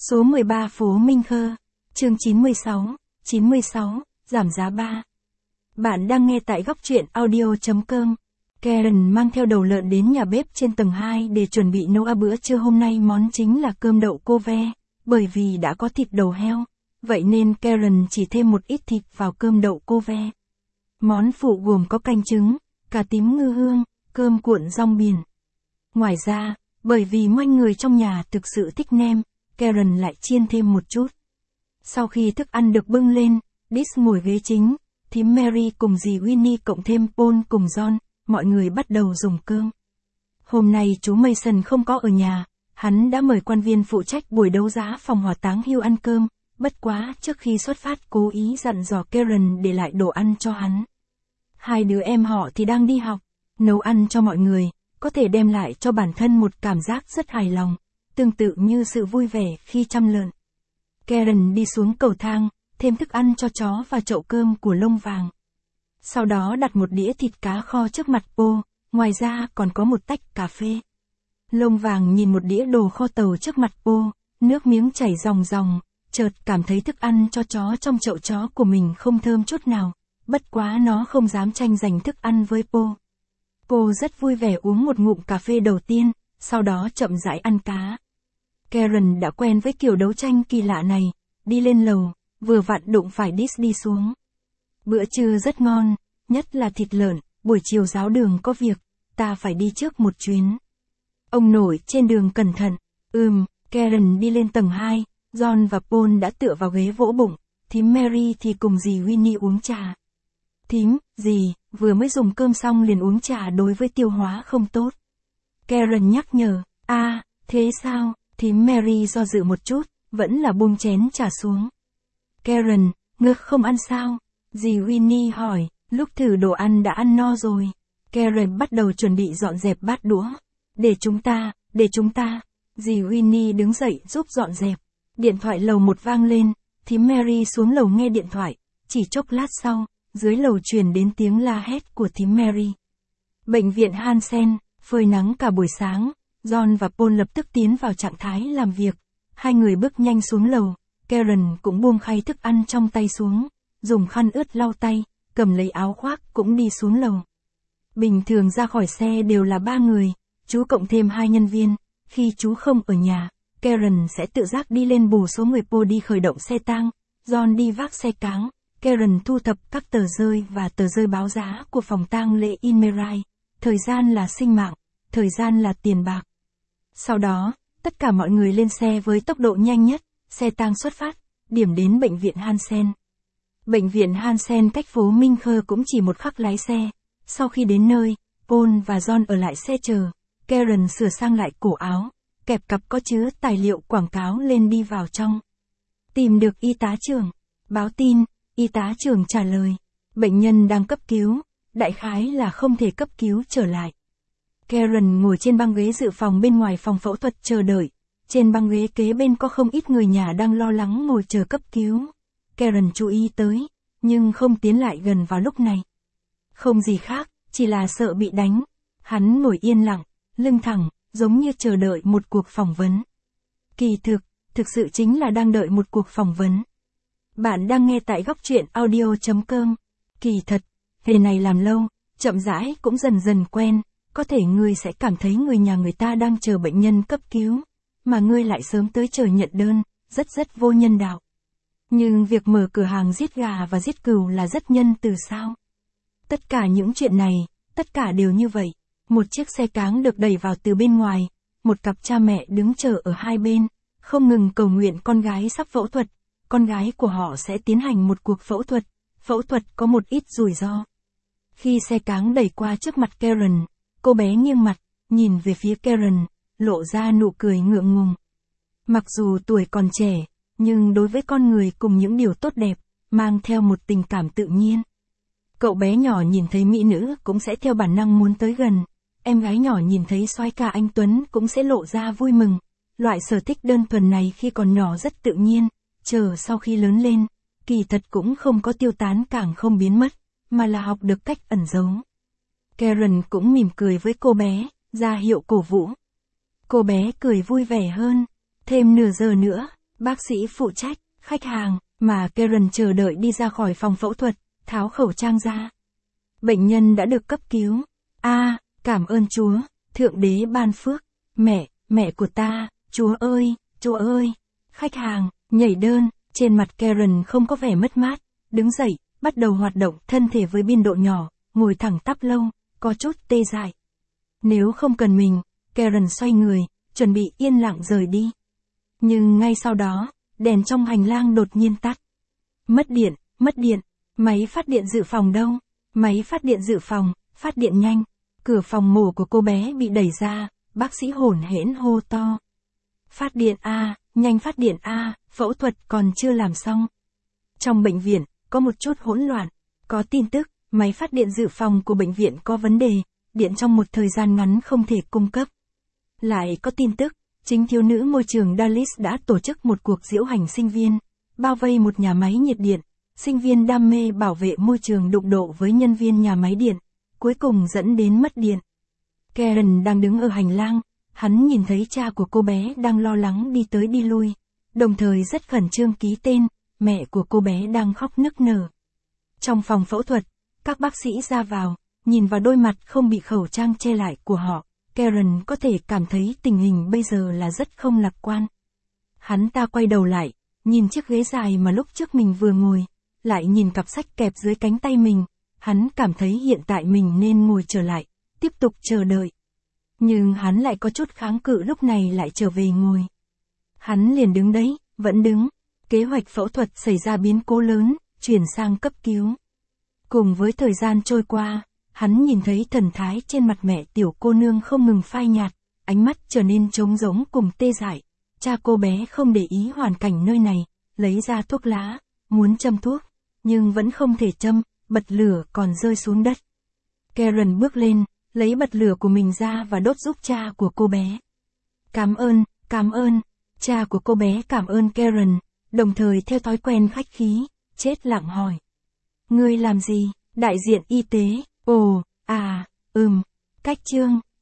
Số 13 phố Minh Khơ, chương 96, giảm giá 3. Bạn đang nghe tại góc truyện audio.com. Karen mang theo đầu lợn đến nhà bếp trên tầng 2 để chuẩn bị nấu bữa trưa hôm nay. Món chính là cơm đậu cô ve, bởi vì đã có thịt đầu heo, vậy nên Karen chỉ thêm một ít thịt vào cơm đậu cô ve. Món phụ gồm có canh trứng, cà tím ngư hương, cơm cuộn rong biển. Ngoài ra, bởi vì mọi người trong nhà thực sự thích nem, Karen lại chiên thêm một chút. Sau khi thức ăn được bưng lên, Dick ngồi ghế chính, thím Mary cùng dì Winnie cộng thêm Paul cùng John, mọi người bắt đầu dùng cơm. Hôm nay chú Mason không có ở nhà, hắn đã mời quan viên phụ trách buổi đấu giá phòng hỏa táng Hugh ăn cơm, bất quá trước khi xuất phát cố ý dặn dò Karen để lại đồ ăn cho hắn. Hai đứa em họ thì đang đi học, nấu ăn cho mọi người, có thể đem lại cho bản thân một cảm giác rất hài lòng, tương tự như sự vui vẻ khi chăm lợn. Karen đi xuống cầu thang, thêm thức ăn cho chó và chậu cơm của lông vàng. Sau đó đặt một đĩa thịt cá kho trước mặt Paul, ngoài ra còn có một tách cà phê. Lông vàng nhìn một đĩa đồ kho tàu trước mặt Paul, nước miếng chảy ròng ròng, chợt cảm thấy thức ăn cho chó trong chậu chó của mình không thơm chút nào, bất quá nó không dám tranh giành thức ăn với Paul. Paul rất vui vẻ uống một ngụm cà phê đầu tiên, sau đó chậm rãi ăn cá. Karen đã quen với kiểu đấu tranh kỳ lạ này, đi lên lầu, vừa vặn đụng phải Dick đi xuống. Bữa trưa rất ngon, nhất là thịt lợn, buổi chiều giáo đường có việc, ta phải đi trước một chuyến. Ông nội trên đường cẩn thận. Karen đi lên tầng 2, John và Paul đã tựa vào ghế vỗ bụng, thím Mary thì cùng dì Winnie uống trà. Thím, dì, vừa mới dùng cơm xong liền uống trà đối với tiêu hóa không tốt. Karen nhắc nhở, thế sao? Thím Mary do dự một chút, vẫn là buông chén trà xuống. Karen, ngược không ăn sao? Dì Winnie hỏi, lúc thử đồ ăn đã ăn no rồi. Karen bắt đầu chuẩn bị dọn dẹp bát đũa. Để chúng ta. Dì Winnie đứng dậy giúp dọn dẹp. Điện thoại lầu 1 vang lên, thím Mary xuống lầu nghe điện thoại. Chỉ chốc lát sau, dưới lầu truyền đến tiếng la hét của thím Mary. Bệnh viện Hansen, phơi nắng cả buổi sáng. John và Paul lập tức tiến vào trạng thái làm việc. Hai người bước nhanh xuống lầu. Karen cũng buông khay thức ăn trong tay xuống, dùng khăn ướt lau tay, cầm lấy áo khoác cũng đi xuống lầu. Bình thường ra khỏi xe đều là 3 người, chú cộng thêm 2 nhân viên. Khi chú không ở nhà, Karen sẽ tự giác đi lên bù số người. Paul đi khởi động xe tang, John đi vác xe cáng, Karen thu thập các tờ rơi và tờ rơi báo giá của phòng tang lễ Inmerai. Thời gian là sinh mạng, thời gian là tiền bạc. Sau đó, tất cả mọi người lên xe với tốc độ nhanh nhất, xe tang xuất phát, điểm đến bệnh viện Hansen. Bệnh viện Hansen cách phố Minh Khơ cũng chỉ một khắc lái xe. Sau khi đến nơi, Paul và John ở lại xe chờ. Karen sửa sang lại cổ áo, kẹp cặp có chứa tài liệu quảng cáo lên đi vào trong. Tìm được y tá trưởng. Báo tin, y tá trưởng trả lời. Bệnh nhân đang cấp cứu, đại khái là không thể cấp cứu trở lại. Karen ngồi trên băng ghế dự phòng bên ngoài phòng phẫu thuật chờ đợi. Trên băng ghế kế bên có không ít người nhà đang lo lắng ngồi chờ cấp cứu. Karen chú ý tới, nhưng không tiến lại gần vào lúc này. Không gì khác, chỉ là sợ bị đánh. Hắn ngồi yên lặng, lưng thẳng, giống như chờ đợi một cuộc phỏng vấn. Kỳ thực sự chính là đang đợi một cuộc phỏng vấn. Bạn đang nghe tại góc truyện audio.com. Kỳ thật, nghề này làm lâu, chậm rãi cũng dần dần quen. Có thể ngươi sẽ cảm thấy người nhà người ta đang chờ bệnh nhân cấp cứu, mà ngươi lại sớm tới chờ nhận đơn, rất vô nhân đạo. Nhưng việc mở cửa hàng giết gà và giết cừu là rất nhân từ sao? Tất cả những chuyện này, tất cả đều như vậy. Một chiếc xe cáng được đẩy vào từ bên ngoài, một cặp cha mẹ đứng chờ ở hai bên, không ngừng cầu nguyện con gái sắp phẫu thuật, con gái của họ sẽ tiến hành một cuộc phẫu thuật có một ít rủi ro. Khi xe cáng đẩy qua trước mặt Karen, cô bé nghiêng mặt, nhìn về phía Karen, lộ ra nụ cười ngượng ngùng. Mặc dù tuổi còn trẻ, nhưng đối với con người cùng những điều tốt đẹp, mang theo một tình cảm tự nhiên. Cậu bé nhỏ nhìn thấy mỹ nữ cũng sẽ theo bản năng muốn tới gần. Em gái nhỏ nhìn thấy soái ca anh Tuấn cũng sẽ lộ ra vui mừng. Loại sở thích đơn thuần này khi còn nhỏ rất tự nhiên, chờ sau khi lớn lên, kỳ thật cũng không có tiêu tán càng không biến mất, mà là học được cách ẩn giấu. Karen cũng mỉm cười với cô bé, ra hiệu cổ vũ. Cô bé cười vui vẻ hơn. Thêm nửa giờ nữa, Bác sĩ phụ trách, khách hàng, mà Karen chờ đợi đi ra khỏi phòng phẫu thuật, tháo khẩu trang ra. Bệnh nhân đã được cấp cứu. Cảm ơn Chúa, Thượng Đế ban phước. Mẹ của ta, Chúa ơi. Khách hàng, nhảy đơn, trên mặt Karen không có vẻ mất mát, đứng dậy, bắt đầu hoạt động thân thể với biên độ nhỏ, ngồi thẳng tắp lâu, có chút tê dại. Nếu không cần mình, Karen xoay người, chuẩn bị yên lặng rời đi. Nhưng ngay sau đó, đèn trong hành lang đột nhiên tắt. Mất điện, máy phát điện dự phòng đâu? Máy phát điện dự phòng, phát điện nhanh. Cửa phòng mổ của cô bé bị đẩy ra, bác sĩ hổn hển hô to. Phát điện a, nhanh phát điện a, phẫu thuật còn chưa làm xong. Trong bệnh viện, có một chút hỗn loạn, có tin tức, máy phát điện dự phòng của bệnh viện có vấn đề, điện trong một thời gian ngắn không thể cung cấp. Lại có tin tức, chính thiếu nữ môi trường Dallas đã tổ chức một cuộc diễu hành sinh viên, bao vây một nhà máy nhiệt điện, sinh viên đam mê bảo vệ môi trường đụng độ với nhân viên nhà máy điện, cuối cùng dẫn đến mất điện. Karen đang đứng ở hành lang, hắn nhìn thấy cha của cô bé đang lo lắng đi tới đi lui, đồng thời rất khẩn trương ký tên, mẹ của cô bé đang khóc nức nở. Trong phòng phẫu thuật, các bác sĩ ra vào, nhìn vào đôi mặt không bị khẩu trang che lại của họ, Karen có thể cảm thấy tình hình bây giờ là rất không lạc quan. Hắn ta quay đầu lại, nhìn chiếc ghế dài mà lúc trước mình vừa ngồi, lại nhìn cặp sách kẹp dưới cánh tay mình, hắn cảm thấy hiện tại mình nên ngồi trở lại, tiếp tục chờ đợi. Nhưng hắn lại có chút kháng cự lúc này lại trở về ngồi. Hắn liền đứng đấy, vẫn đứng. Kế hoạch phẫu thuật xảy ra biến cố lớn, chuyển sang cấp cứu. Cùng với thời gian trôi qua, hắn nhìn thấy thần thái trên mặt mẹ tiểu cô nương không ngừng phai nhạt, ánh mắt trở nên trống rỗng cùng tê dại. Cha cô bé không để ý hoàn cảnh nơi này, lấy ra thuốc lá, muốn châm thuốc, nhưng vẫn không thể châm, bật lửa còn rơi xuống đất. Karen bước lên, lấy bật lửa của mình ra và đốt giúp cha của cô bé. Cảm ơn, cha của cô bé cảm ơn Karen, đồng thời theo thói quen khách khí, chết lặng hỏi. Ngươi làm gì? Đại diện y tế, cách chương.